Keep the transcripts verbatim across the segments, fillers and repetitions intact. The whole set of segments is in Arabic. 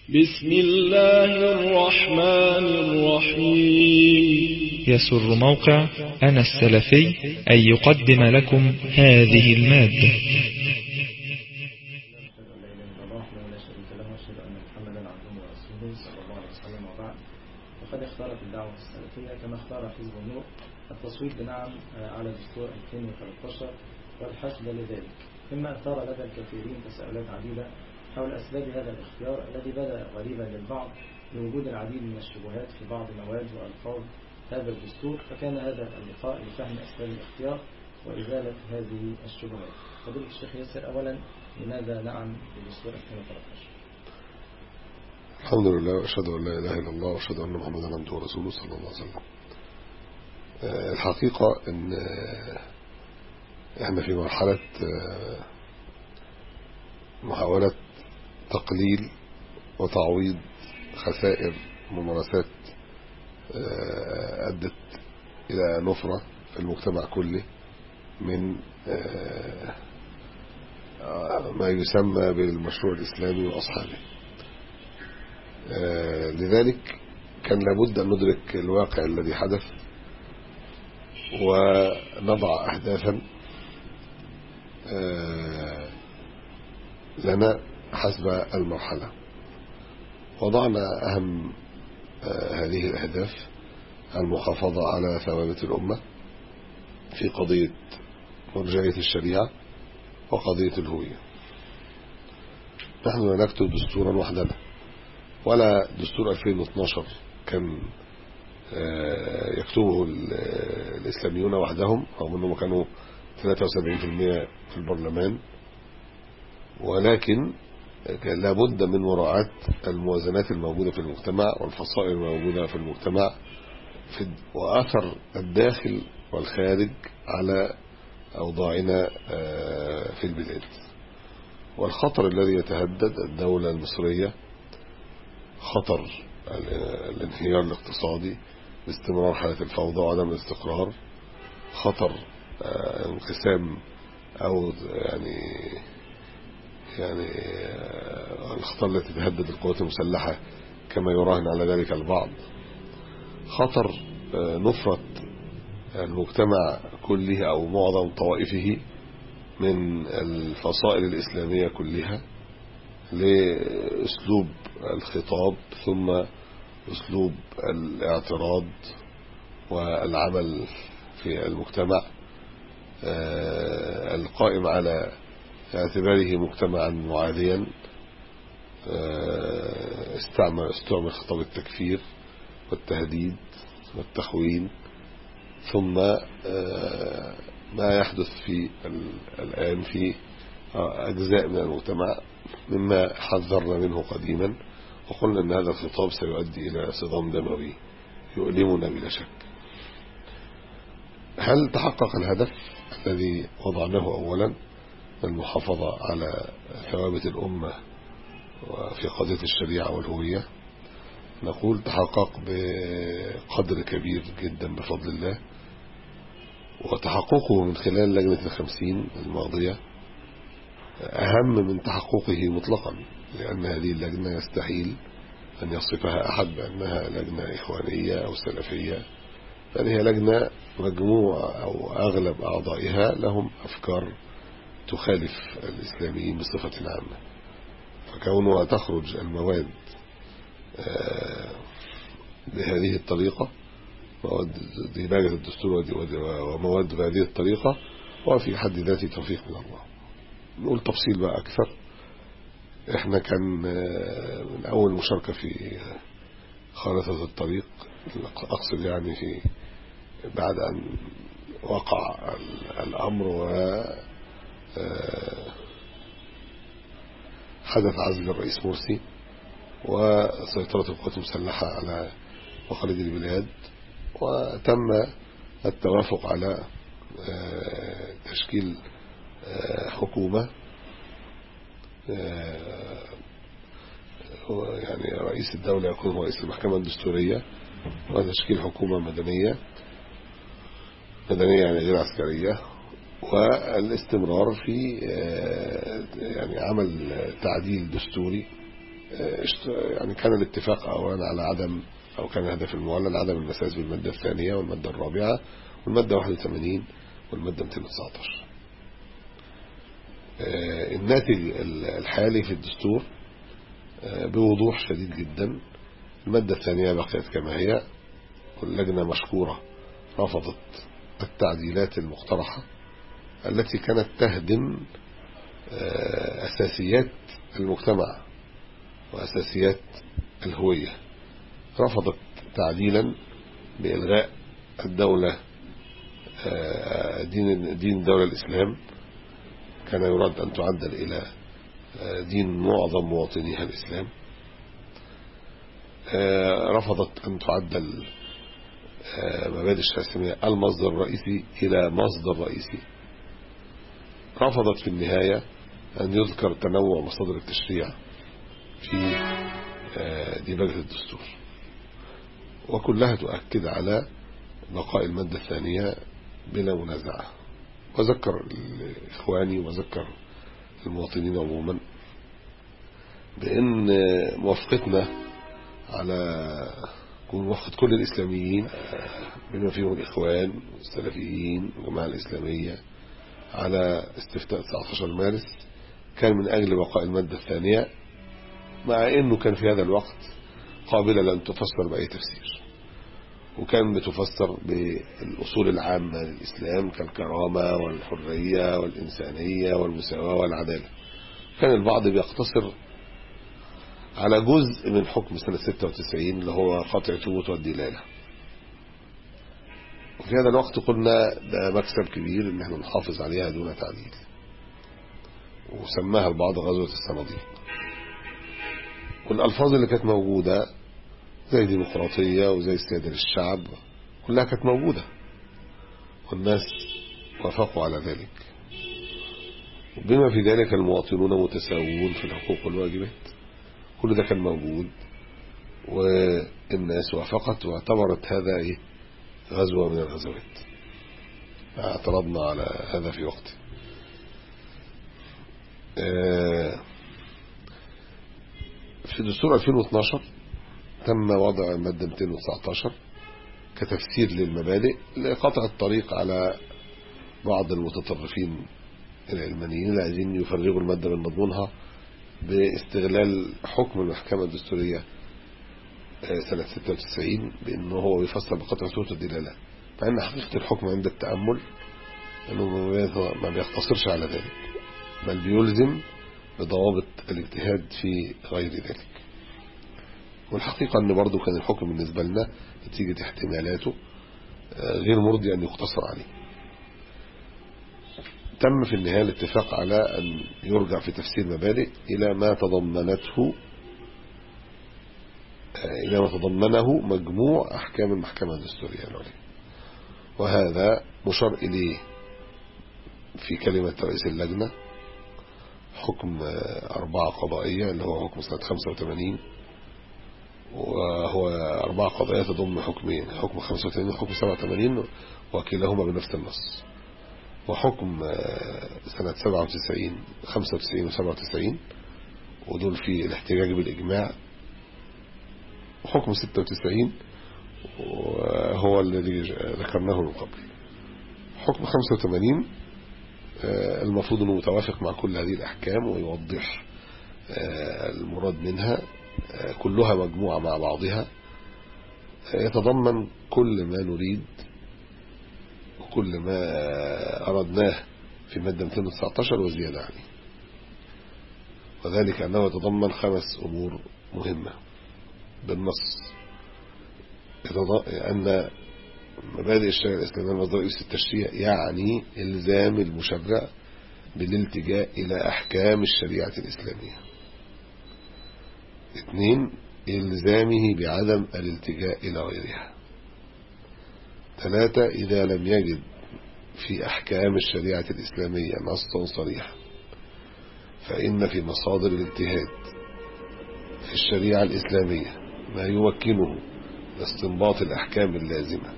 بسم الله الرحمن الرحيم. يسر موقع أنا السلفي أن يقدم لكم هذه المادة. وقد اختارت الدعوة السلفية كما اختار حزب النور التصويت بنعم على دستور ألفين وثلاثة عشر والحشد لذلك، مما أثار لدى الكثيرين تساؤلات عديدة حول أسباب هذا الاختيار الذي بدأ غريبا للبعض لوجود العديد من الشبهات في بعض مواد وألفاظ هذا الدستور، فكان هذا اللقاء لفهم أسباب الاختيار وإزالة هذه الشبهات. فضيلة الشيخ ياسر، أولا لماذا نعم بدستور ألفين وثلاثة عشر؟ الحمد لله وأشهد أن لا إله إلا الله وأشهد أن محمدا عبده ورسوله صلى الله عليه وسلم. الحقيقة أن احنا في مرحلة محاولة تقليل وتعويض خسائر ممارسات أدت إلى نفرة في المجتمع كله من ما يسمى بالمشروع الإسلامي وأصحابه. لذلك كان لابد أن ندرك الواقع الذي حدث ونضع أهدافا لنا حسب المرحلة. وضعنا أهم هذه الأهداف المحافظة على ثوابت الأمة في قضية مرجعية الشريعة وقضية الهوية. نحن لا نكتب دستورا وحدنا، ولا دستور ألفين واثني عشر كان يكتبه الإسلاميون وحدهم رغم أنهم كانوا ثلاثة وسبعين بالمئة في البرلمان، ولكن كان لابد من مراعاة الموازنات الموجودة في المجتمع والفصائل الموجودة في المجتمع في وأثر الداخل والخارج على أوضاعنا في البلاد. والخطر الذي يتهدد الدولة المصرية خطر الانهيار الاقتصادي باستمرار حالة الفوضى وعدم الاستقرار، خطر انقسام أو يعني يعني الخطر التي تهدد القوات المسلحة كما يراهن على ذلك البعض، خطر نفرة المجتمع كله أو معظم طوائفه من الفصائل الإسلامية كلها لأسلوب الخطاب ثم أسلوب الاعتراض والعمل في المجتمع القائم على اعتباره مجتمعا معاديا. استعمل استعمل خطاب التكفير والتهديد والتخوين، ثم ما يحدث في الآن في أجزاء من المجتمع مما حذرنا منه قديما وقلنا أن هذا الخطاب سيؤدي إلى صدام دموي يؤلمنا بلا شك. هل تحقق الهدف الذي وضعناه أولا المحافظة على ثوابت الأمة وفي قضية الشريعة والهوية؟ نقول تحقق بقدر كبير جدا بفضل الله، وتحققه من خلال لجنة الخمسين الماضية أهم من تحققه مطلقا، لأن هذه اللجنة يستحيل أن يصفها أحد بأنها لجنة إخوانية أو سلفية، بل هي لجنة مجموعة أو أغلب أعضائها لهم أفكار تخالف الإسلاميين بصفة عامة. فكونها تخرج المواد بهذه الطريقة، مواد ديباجة الدستور ومواد بهذه الطريقة، وفي حد ذاته توفيق من الله. نقول تفصيل بقى أكثر. احنا كان من أول مشاركة في خارطة الطريق، أقصد يعني في بعد أن وقع الأمر وحدث عزل الرئيس مرسي وسيطرة القوات المسلحة على مخارج البلاد، وتم التوافق على تشكيل حكومة يعني رئيس الدولة يكون رئيس المحكمة الدستورية، وتشكيل حكومة مدنية مدنية يعني غير عسكرية، والاستمرار في يعني عمل تعديل دستوري يعني كان الاتفاق أولا على عدم أو كان الهدف المعلن عدم المساس بالمادة الثانية والمادة الرابعة والمادة واحد وثمانين والمادة مئتين وتسعة عشر. الناتج الحالي في الدستور بوضوح شديد جدا. المادة الثانية بقيت كما هي، واللجنة مشكورة رفضت التعديلات المقترحة التي كانت تهدم أساسيات المجتمع وأساسيات الهوية. رفضت تعديلا بإلغاء الدولة دين دين الدولة الإسلام، كان يراد أن تعدل إلى دين معظم مواطنيها الإسلام. رفضت أن تعدل مبادئ الشريعة الإسلامية المصدر الرئيسي إلى مصدر رئيسي. رفضت في النهاية أن يذكر تنوع مصادر التشريع في ديباجة الدستور، وكلها تؤكد على بقاء المادة الثانية بلا منازعة. وذكر إخواني وذكر المواطنين عموما بأن موافقتنا على موافقة كل الإسلاميين بما فيهم الإخوان والسلفيين والجماعة الإسلامية على استفتاء تسعة عشر مارس كان من أجل بقاء المادة الثانية، مع أنه كان في هذا الوقت قابلة لأن تفسر بأي تفسير، وكان بتفسر بالأصول العامة للإسلام كالكرامة والحرية والإنسانية والمساواة والعدالة. كان البعض بيقتصر على جزء من حكم سنة ستة وتسعين اللي هو قطع الثبوت والدلالة، وفي هذا الوقت قلنا ده مكسب كبير ان احنا نحافظ عليها دون تعديل، وسماها البعض غزوة الصناديق. والألفاظ اللي كانت موجودة زي ديمقراطية وزي السيادة للشعب كلها كانت موجودة، والناس وافقوا على ذلك، وبما في ذلك المواطنون متساوون في الحقوق والواجبات. كل ده كان موجود والناس وافقت واعتبرت هذا ايه غزوة من الغزوات. اعترضنا على هذا في وقته. في دستور ألفين واثناشر تم وضع المادة مئتين وتسعة عشر كتفسير للمبادئ لقطع الطريق على بعض المتطرفين العلمانيين اللي عايزين يفرغوا المادة من مضمونها باستغلال حكم المحكمة الدستورية سنة ستة وتسعين بأنه هو يفسر بقطع الثبوت والدلالة، مع أن حقيقة الحكم عند التأمل أنه ما بيقتصرش على ذلك، بل بيلزم بضوابط الاجتهاد في غير ذلك. والحقيقة أن برضو كان الحكم بالنسبة لنا نتيجة احتمالاته غير مرضي أن يقتصر عليه. تم في النهاية الاتفاق على أن يرجع في تفسير مبادئ إلى ما تضمنته إلى ما تضمنه مجموع أحكام المحكمة الدستورية العليا، وهذا مشار إليه في كلمة رئيس اللجنة حكم أربعة قضائية اللي هو حكم سنة خمسة وثمانين، وهو أربعة قضائية تضم حكمين، حكم خمسة وثمانين وحكم سبعة وثمانين وكلاهما بنفس النص، وحكم سنة سبعة وتسعين خمسة وتسعين وسبعة وتسعين ودول في الاحتجاج بالإجماع، وحكم ستة وتسعين وهو الذي ذكرناه من قبل. حكم خمسة وثمانين المفروض أنه متوافق مع كل هذه الأحكام ويوضح المراد منها، كلها مجموعة مع بعضها يتضمن كل ما نريد وكل ما أردناه في مادة مئتين وتسعة عشر وزيادة عليه، وذلك أنه يتضمن خمس أمور مهمة بالنص. أن مبادئ الشريعة الإسلامية المصدر الرئيسي التشريع يعني إلزام المشرع بالالتجاء إلى أحكام الشريعة الإسلامية. اثنين، إلزامه بعدم الالتجاء إلى غيرها. ثلاثة، إذا لم يجد في أحكام الشريعة الإسلامية نصا صريحا فإن في مصادر الاجتهاد في الشريعة الإسلامية ما يمكنه لاستنباط الأحكام اللازمة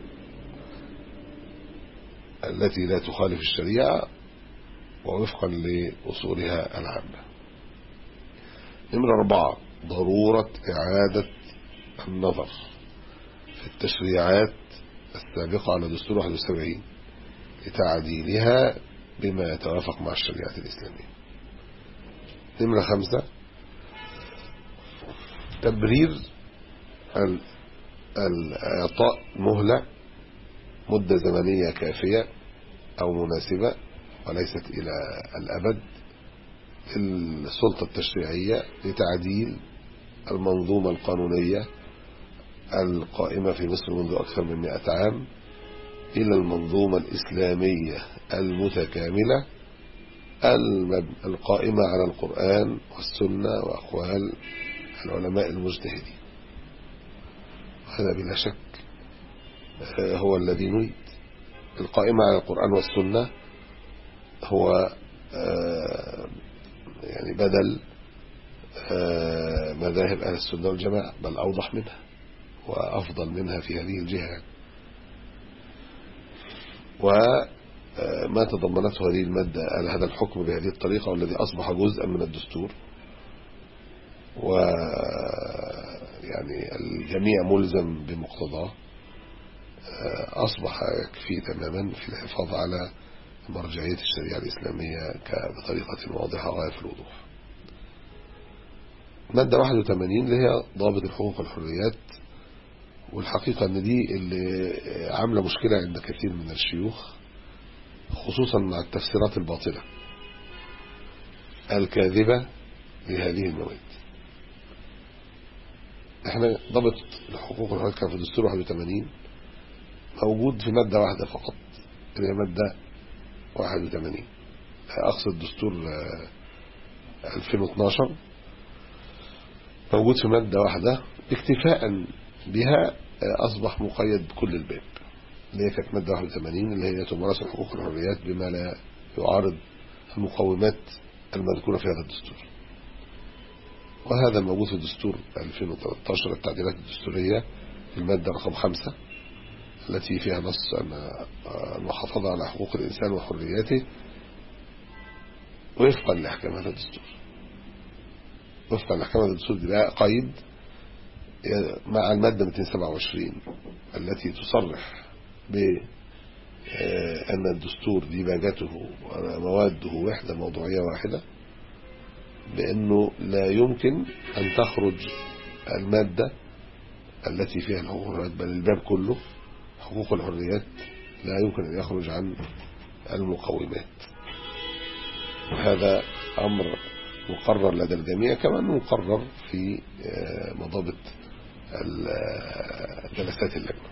التي لا تخالف الشريعة ووفقا لأصولها العامة. نمرة أربعة، ضرورة إعادة النظر في التشريعات السابقة على دستور واحد وسبعين لتعديلها بما يتوافق مع الشريعة الإسلامية. نمرة خمسة، تبرير الإعطاء مهلة مدة زمنية كافية أو مناسبة وليست إلى الأبد السلطة التشريعية لتعديل المنظومة القانونية القائمة في مصر منذ أكثر من مئة عام إلى المنظومة الإسلامية المتكاملة القائمة على القرآن والسنة وأقوال العلماء المجتهدين. هذا بلا شك هو الذي نريد. القائمة على القرآن والسنة هو يعني بدل مذاهب أهل السنة والجماعة، بل أوضح منها وأفضل منها في هذه الجهة. وما تضمنته هذه المادة هذا الحكم بهذه الطريقة والذي أصبح جزءا من الدستور، ويعني الجميع ملزم بمقتضاه، أصبح يكفي تماما في الحفاظ على مرجعية الشريعة الإسلامية بطريقة واضحة غاية في الوضوح. مادة واحد وثمانين اللي هي ضابط الحقوق والحريات، والحقيقة ان دي اللي عاملة مشكلة عند كثير من الشيوخ، خصوصا مع التفسيرات الباطلة الكاذبة لهذه المواد. احنا ضابط الحقوق والحريات كان في الدستور واحد وثمانين موجود في مادة واحدة فقط، اللي هي مادة واحد وثمانين، اقصد دستور ألفين واثناشر موجود في مادة واحدة، اكتفاء بها أصبح مقيد بكل الباب، اللي هي كانت مادة واحد وثمانين اللي هي تمارس الحقوق والحريات بما لا يعارض المقومات المذكورة في هذا الدستور. وهذا موجود في الدستور ألفين وثلاثة عشر التعديلات الدستورية في المادة رقم خمسة التي فيها نص أن المحافظة على حقوق الإنسان وحرياته وفقا لأحكام هذا الدستور. وفقا لأحكام هذا الدستور دي بقى قيد مع المادة مئتين وسبعة وعشرين التي تصرح بأن الدستور ديباجته ومواده وحدة موضوعية واحدة، بأنه لا يمكن أن تخرج المادة التي فيها الحقوق والحريات، بل الباب كله حقوق الحريات لا يمكن أن يخرج عن المقومات. هذا أمر مقرر لدى الجميع، كما أنه مقرر في مضابط جلسات اللجنة.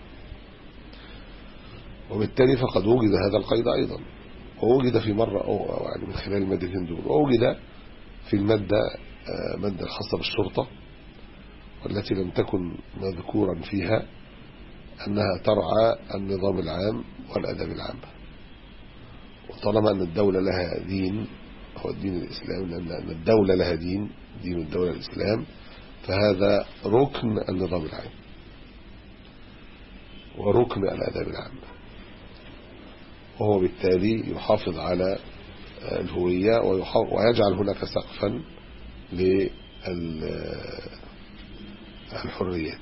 وبالتالي فقد وجد هذا القيد أيضا، ووجد في مرة أو يعني من خلال المادتين دول، ووجد في المادة مادة الخاصة بالشرطة والتي لم تكن مذكورا فيها أنها ترعى النظام العام والأداب العام. وطالما أن الدولة لها دين هو الدين الإسلام، لأن الدولة لها دين دين الدولة الإسلام، فهذا ركن النظام العام وركن الآداب العامة، وهو بالتالي يحافظ على الهوية ويجعل هناك سقفا للحريات،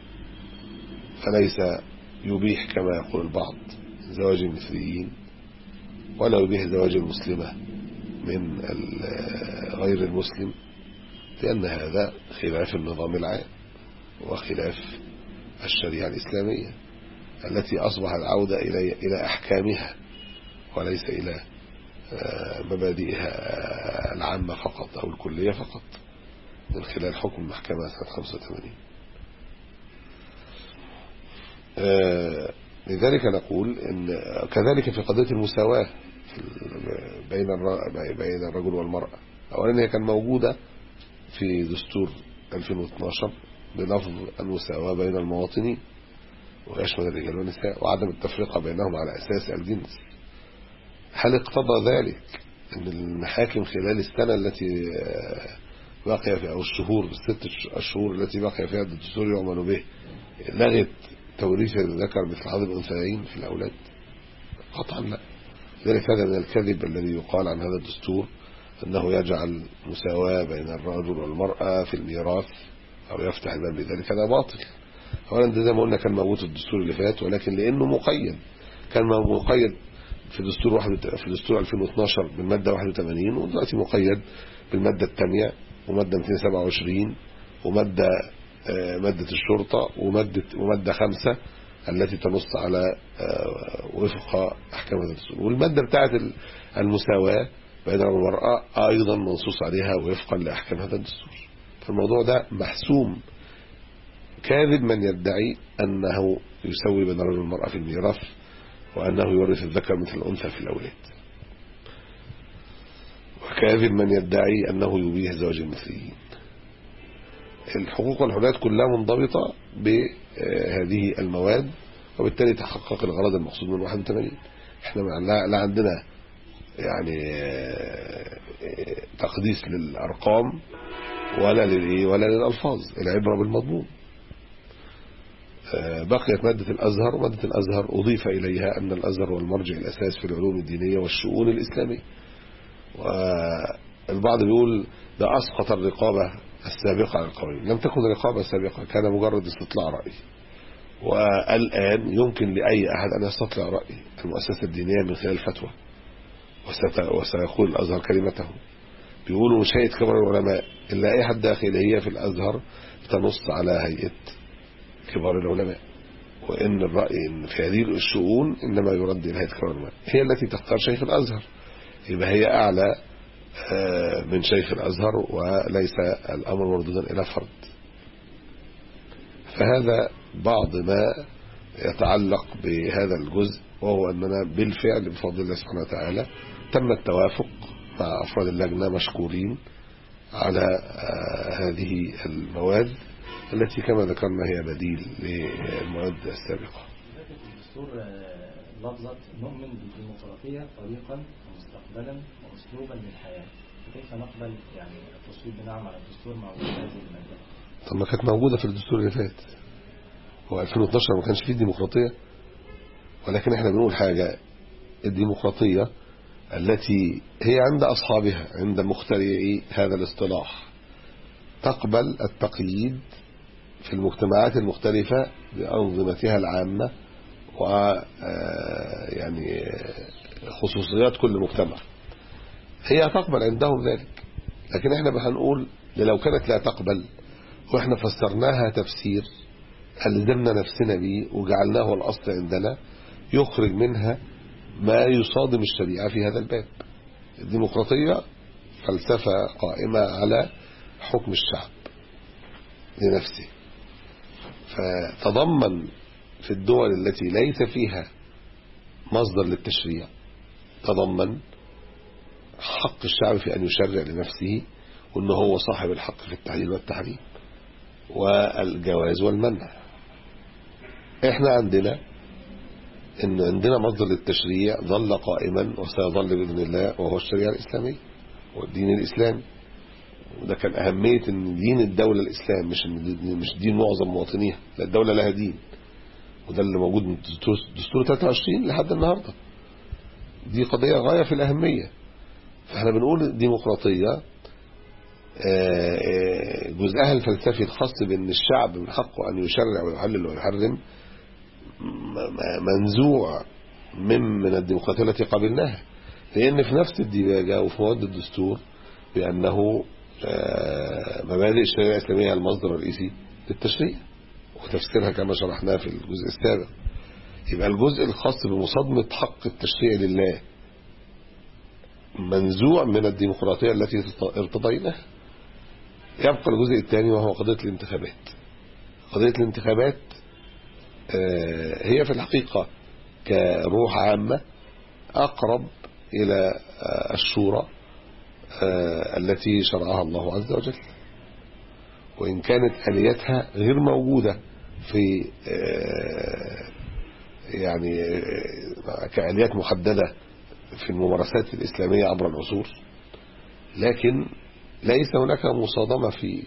فليس يبيح كما يقول البعض زواج المثليين، ولا يبيح زواج المسلمة من غير المسلم، لأن هذا خلاف النظام العام وخلاف الشريعة الإسلامية التي أصبح العودة إلى إلى أحكامها وليس إلى مبادئها العامة فقط أو الكلية فقط من خلال حكم المحكمة سنة خمسة وثمانين. لذلك نقول إن كذلك في قضية المساواة بين بين الرجل والمرأة، أولا هي كان موجودة في دستور ألفين واثناشر بلفظ المساواة بين المواطنين ويشمل الرجال والنساء وعدم التفرقة بينهم على أساس الجنس. هل اقتضى ذلك أن المحاكم خلال السنة التي بقي فيها أو الشهور الست الشهور التي بقي فيها الدستور يعمل به لغت توريث الذكر مثل حظ الأنثيين في الأولاد؟ قطعا لا. لذلك هذا من الكذب الذي يقال عن هذا الدستور أنه يجعل مساواة بين الرجل والمرأة في الميراث أو يفتح الباب بذلك، هذا باطل. أولا ده زي ما قلنا كان موجود في الدستور اللي فات، ولكن لأنه مقيد، كان مقيد في دستور واحد في دستور ألفين واثناشر بالمادة واحد وثمانين، ودلوقتي مقيد بالمادة الثانية ومادة مئتين وسبعة وعشرين ومادة مادة الشرطة ومادة ومادة خمسة التي تنص على وفق أحكام الدستور، والمادة بتاعت المساواة بين الرجل والمرأة أيضا منصوص عليها وفقا لأحكام هذا الدستور. فالموضوع ده محسوم. كاذب من يدعي أنه يسوي بين الرجل والمرأة في الميراث وأنه يورث الذكر مثل الأنثى في الأولاد، وكاذب من يدعي أنه يبيه زواج المثليين. الحقوق والحريات كلها منضبطة بهذه المواد، وبالتالي تحقق الغرض المقصود من واحد وثمانين. احنا لا عندنا يعني تقديس للأرقام ولا للإيه ولا للألفاظ، العبرة بالمضمون. بقيت مادة الأزهر، ومادة الأزهر أضيف إليها أن الأزهر هو المرجع الأساس في العلوم الدينية والشؤون الإسلامية. والبعض بيقول ده أسقط الرقابة السابقة على القوانين. لم تكن رقابة سابقة، كان مجرد استطلاع رأي، والآن يمكن لأي أحد أن يستطلع رأي المؤسسة الدينية من خلال فتوى، وسيقول الأزهر كلمته. بيقولوا مش هيئة كبار العلماء إلا أي حد داخلية في الأزهر تنص على هيئة كبار العلماء، وإن الرأي إن في هذه الشؤون إنما يرد إلى هيئة كبار العلماء، هي التي تختار شيخ الأزهر، يبقى هي أعلى من شيخ الأزهر، وليس الأمر مردودا إلى فرد. فهذا بعض ما يتعلق بهذا الجزء، وهو أننا بالفعل بفضل الله سبحانه وتعالى تم التوافق مع أفراد اللجنة مشكورين على هذه المواد التي كما ذكرنا هي بديل للمواد السابقة. الدستور لفظة نؤمن بالديمقراطية طريقا ومستقبلا وأسلوبا للحياة، كيف نقبل يعني التصويت بنعم على الدستور مع وجود هذه المادة؟ طب ما كانت موجودة في الدستور اللي فات، هو ألفين واثناشر ما كانش فيه ديمقراطية، ولكن احنا بنقول حاجة، الديمقراطية التي هي عند أصحابها عند مخترعي هذا الاصطلاح تقبل التقييد في المجتمعات المختلفة بأنظمتها العامة و يعني خصوصيات كل مجتمع، هي تقبل عندهم ذلك. لكن احنا بنقول لو كانت لا تقبل واحنا فسرناها تفسير ألزمنا نفسنا به وجعلناه الأصل عندنا، يخرج منها ما يصادم الشريعة في هذا الباب. الديمقراطية فلسفة قائمة على حكم الشعب لنفسه، فتضمن في الدول التي ليس فيها مصدر للتشريع تضمن حق الشعب في أن يشرع لنفسه، وأنه هو صاحب الحق في التحليل والتحريم والجواز والمنع. احنا عندنا ان عندنا مصدر للتشريع ظل قائما وسيظل بإذن الله، وهو الشريعة الإسلامية والدين الإسلامي. وده كان أهمية ان دين الدولة الإسلام، مش مش دين معظم مواطنيها، لا الدولة لها دين، وده اللي موجود من دستور ثلاثة وعشرين لحد النهاردة. دي قضية غاية في الأهمية. فاحنا بنقول الديمقراطية جزءها الفلسفي الخاص بأن الشعب من حقه أن يشرع ويحلل ويحرم منزوع من من الديمقراطية التي قبلناها، لأن في نفس الديباجة وفي مواد الدستور بأنه مبادئ الشريعة الإسلامية المصدر الرئيسي للتشريع وتفسيرها كما شرحناه في الجزء السابق. يبقى الجزء الخاص بمصادمة حق التشريع لله منزوع من الديمقراطية التي ارتضيناها. يبقى الجزء الثاني وهو قضية الانتخابات. قضية الانتخابات هي في الحقيقة كروح عامة أقرب إلى الشورى التي شرعها الله عز وجل، وإن كانت آلياتها غير موجودة في يعني كآليات محددة في الممارسات الإسلامية عبر العصور، لكن ليس هناك مصادمة في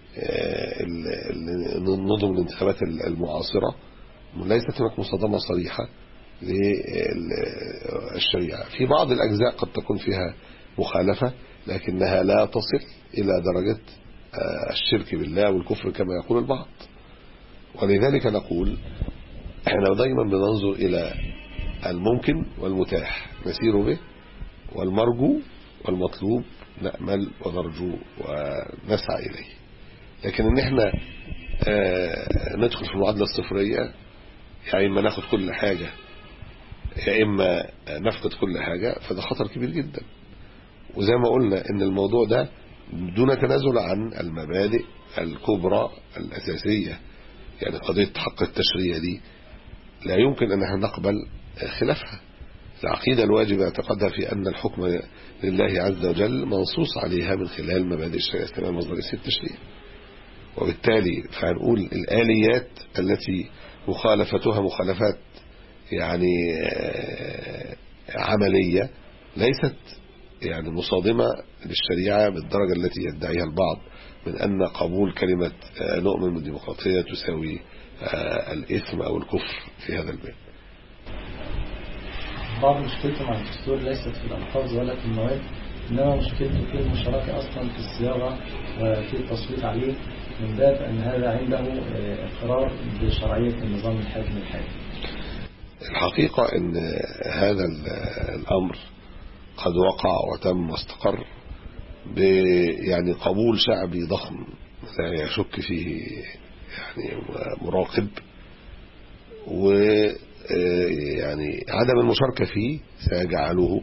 نظم الانتخابات المعاصرة، ليست هناك مصادمة صريحة للشريعة. في بعض الأجزاء قد تكون فيها مخالفة، لكنها لا تصل إلى درجة الشرك بالله والكفر كما يقول البعض. ولذلك نقول احنا دايما بننظر إلى الممكن والمتاح نسير به، والمرجو والمطلوب نأمل ونرجو ونسعى إليه. لكن ان احنا اه ندخل في المعادلة الصفرية، يعني إما ناخد كل حاجة يا إما نفقد كل حاجة، فده خطر كبير جدا. وزي ما قلنا ان الموضوع ده دون تنازل عن المبادئ الكبرى الأساسية، يعني قضية حق التشريع دي لا يمكن أن احنا نقبل خلافها. العقيدة الواجب اعتقادها في أن الحكم لله عز وجل منصوص عليها من خلال مبادئ الشريعة الإسلامية مصدر التشريع. وبالتالي فهنقول الآليات التي مخالفتها مخالفات يعني عملية ليست يعني مصادمة للشريعة بالدرجة التي يدعيها البعض من أن قبول كلمة نؤمن بالديمقراطية تساوي الإثم أو الكفر في هذا الباب. بعض مشكلته مع الدستور ليست في الألفاظ ولا في المواد، إنما مشكلته في المشاركة أصلا في الصياغة وفي التصويت عليه، من باب أن هذا عنده إقرار بشرعية النظام الحاكم الحالي. الحقيقة أن هذا الأمر قد وقع وتم واستقر يعني قبول شعبي ضخم لا يشك فيه يعني مراقب، ويعني عدم المشاركة فيه سيجعله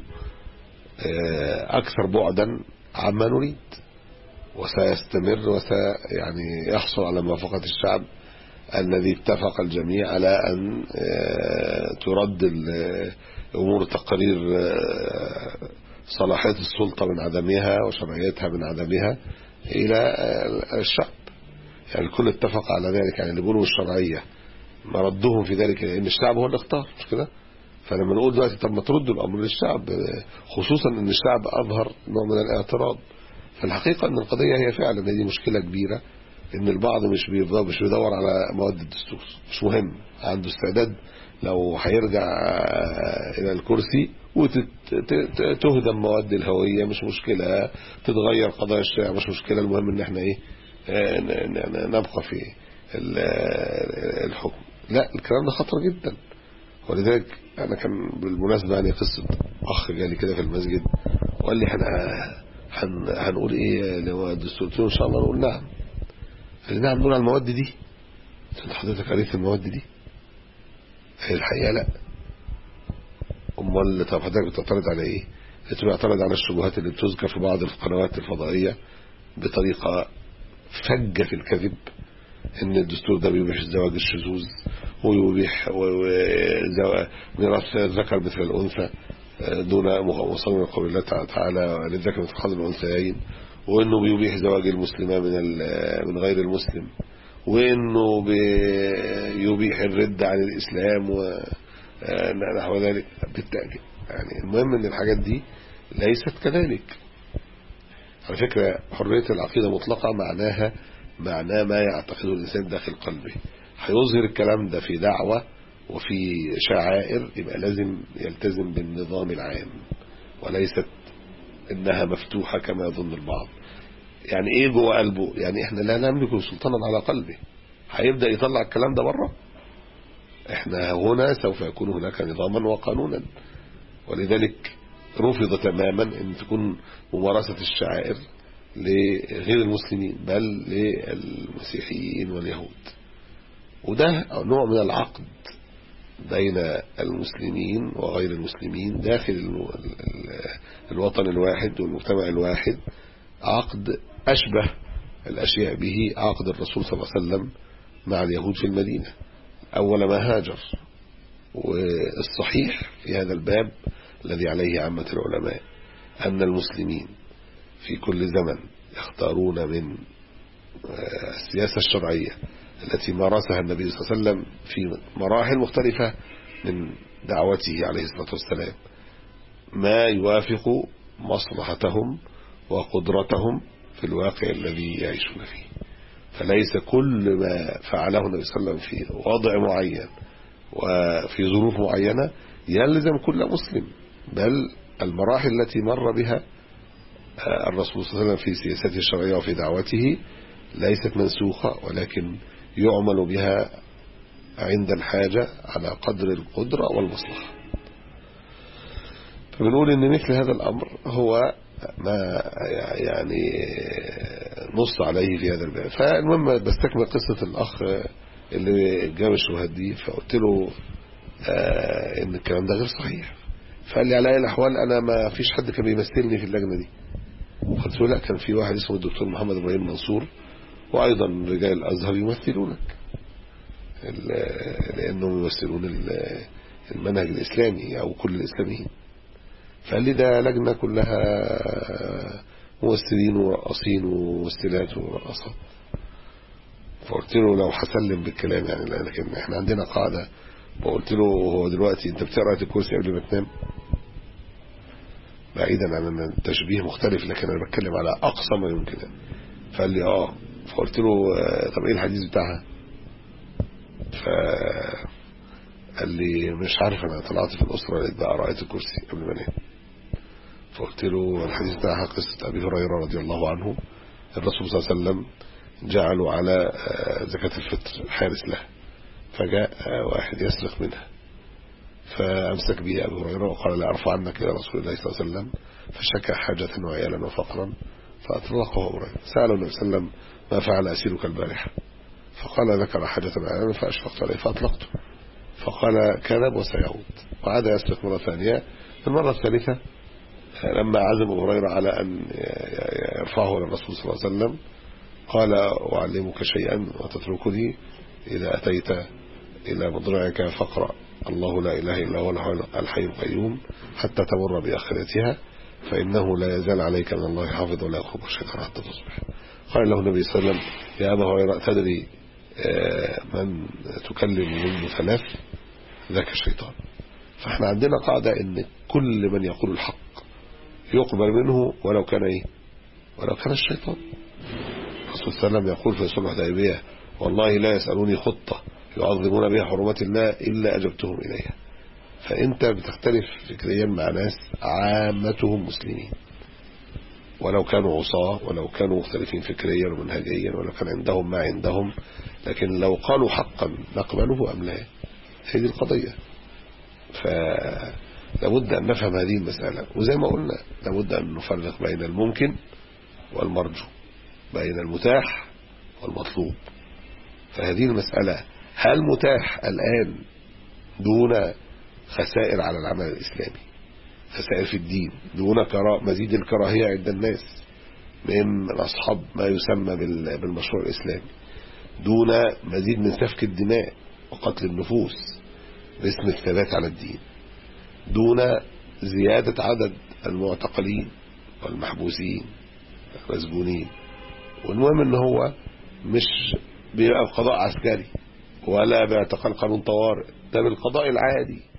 أكثر بعدا عما نريد، وسيستمر وسي يعني يحصل على موافقة الشعب الذي اتفق الجميع على أن ترد أمور تقرير صلاحية السلطة من عدمها وشرعيتها من عدمها إلى الشعب. يعني الكل اتفق على ذلك، يعني اللي بيقولوا الشرعية مردهم في ذلك لأن الشعب هو اللي اختار، مش كده؟ فلما نقول دلوقتي طب ما تردوا الأمر للشعب، خصوصا أن الشعب أظهر نوع من الاعتراض. فالحقيقة أن القضية هي فعلا دي مشكلة كبيرة، ان البعض مش بيدور مش بيدور على مواد الدستور، مش مهم، عنده استعداد لو هيرجع الى الكرسي وتهدم مواد الهوية مش مشكلة، تتغير قضايا الشريعة مش مشكلة، المهم ان احنا ايه نبقى في الحكم. لا، الكلام ده خطر جدا. ولذلك انا كان بالمناسبة يعني قصة اخ جالي كده في المسجد وقال لي احنا هنقول ايه لو الدستور؟ قلت له ان شاء الله نقول نعم. قال لي نعم نقول على المواد دي؟ انت حضرتك قريت المواد دي؟ هي الحقيقة لا. امال طب حضرتك بتعترض على ايه؟ قلت له بيعترض على الشبهات اللي بتذكر في بعض القنوات الفضائية بطريقة فجة في الكذب، ان الدستور ده بيبيح زواج الشذوذ ويبيح ميراث الذكر مثل الانثى دون وصول من قول الله تعالى للذكر مثل حظ الانثيين، وانه بيبيح زواج المسلمة من من غير المسلم، وانه بيبيح الرد عن الاسلام ونحو ذلك بالتأكيد. يعني المهم ان الحاجات دي ليست كذلك. على فكرة حرية العقيدة مطلقة معناها معناه ما يعتقده الإنسان داخل قلبه. هيظهر الكلام ده في دعوة وفي شعائر، يبقى لازم يلتزم بالنظام العام، وليست انها مفتوحة كما يظن البعض. يعني ايه جوه قلبه؟ يعني احنا لا نملك سلطانا على قلبه، هيبدأ يطلع الكلام ده بره. احنا هنا سوف يكون هناك نظاما وقانونا، ولذلك رفض تماما ان تكون ممارسة الشعائر لغير المسلمين بل للمسيحيين واليهود. وده نوع من العقد بين المسلمين وغير المسلمين داخل الوطن الواحد والمجتمع الواحد، عقد أشبه الأشياء به عقد الرسول صلى الله عليه وسلم مع اليهود في المدينة أول ما هاجر. والصحيح في هذا الباب الذي عليه عامة العلماء أن المسلمين في كل زمن يختارون من السياسة الشرعية التي مارسها النبي صلى الله عليه وسلم في مراحل مختلفة من دعوته عليه الصلاة والسلام ما يوافق مصلحتهم وقدرتهم في الواقع الذي يعيشون فيه. فليس كل ما فعله النبي صلى الله عليه وسلم في وضع معين وفي ظروف معينة يلزم كل مسلم، بل المراحل التي مر بها الرسول صلى الله عليه وسلم في سياسته الشرعية وفي دعوته ليست منسوخة، ولكن يعمل بها عند الحاجة على قدر القدرة والمصلحة. فبنقول ان مثل هذا الامر هو ما يعني نص عليه في هذا الباب. فالمهم بستكمل قصة الاخ اللي جاب الشبهات دي، فقلت له آه ان الكلام ده غير صحيح. فقال لي على اي الاحوال انا ما فيش حد كان بيمثلني في اللجنة دي. قلت له لا، كان في واحد اسمه الدكتور محمد ابراهيم منصور، وايضا رجال الازهر يمثلونك، لانهم يمثلون المنهج الاسلامي او كل الاسلاميين. فقال لي ده لجنة كلها ممثلين ورقصين وممثلات ورقصات. فقلت له لو هسلم بالكلام يعني، لكن احنا عندنا قاعدة. وقلت له هو دلوقتي انت بتقرأ الكرسي قبل ما تنام؟ بعيدا عن ان التشبيه مختلف، لكن انا بتكلم على اقصى ما يمكن. فقال لي اه. فقلت له طب ايه الحديث بتاعها؟ فقال لي مش عارف، انا طلعت في الاسرة لقيت بقى رأيت الكرسي قبل ما انام. فقلت له الحديث بتاعها قصة ابي هريرة رضي الله عنه، الرسول صلى الله عليه وسلم جعلوا على زكاة الفطر حارس له، فجاء واحد يسرق منها فأمسك به أبو هريرة وقال لا أرفع عنك يا رسول الله صلى الله عليه وسلم، فشكى حاجة وعيالا وفقرا فأطلقه أبو هريرة. سأله النبي صلى الله عليه وسلم ما فعل أسيرك البارحة؟ فقال ذكر حاجة وعيالا فأشفقت عليه فأطلقته. فقال كذب وسيعود، وعاد يسرق مرة ثانية. المرة الثالثة لما عزم أبو هريرة على أن يرفعه للرسول صلى الله عليه وسلم قال أعلمك شيئا وتتركني؟ إذا أتيت إلى مضرعك فاقرأ الله لا إله إلا هو الحي القيوم حتى تمر بآخرتها، فإنه لا يزال عليك من الله حافظ ولا يخرج الشيطان حتى تصبح. قال له النبي صلى الله عليه وسلم يا أبا هريرة تدري من تكلم منذ ثلاث؟ ذاك الشيطان. فاحنا عندنا قاعدة ان كل من يقول الحق يقبل منه ولو كان ايه؟ ولو كان الشيطان. الرسول صلى الله عليه وسلم يقول في صلح الحديبية والله لا يسألوني خطة يعظمون بها حرمات الله إلا أجبتهم إليها. فأنت بتختلف فكريا مع ناس عامتهم مسلمين، ولو كانوا عصاة، ولو كانوا مختلفين فكريا ومنهجيا، ولو كان عندهم ما عندهم، لكن لو قالوا حقا نقبله أم لا؟ هذه القضية. فلابد أن نفهم هذه المسألة، وزي ما قلنا لابد أن نفرق بين الممكن والمرجو، بين المتاح والمطلوب. فهذه المسألة هل متاح الآن دون خسائر على العمل الإسلامي، خسائر في الدين، دون مزيد الكراهية عند الناس من أصحاب ما يسمى بالمشروع الإسلامي، دون مزيد من سفك الدماء وقتل النفوس باسم الثبات على الدين، دون زيادة عدد المعتقلين والمحبوسين والمسجونين، والمهم ان هو مش بقضاء عسكري ولا باعتقال قانون طوارئ، ده بالقضاء العادي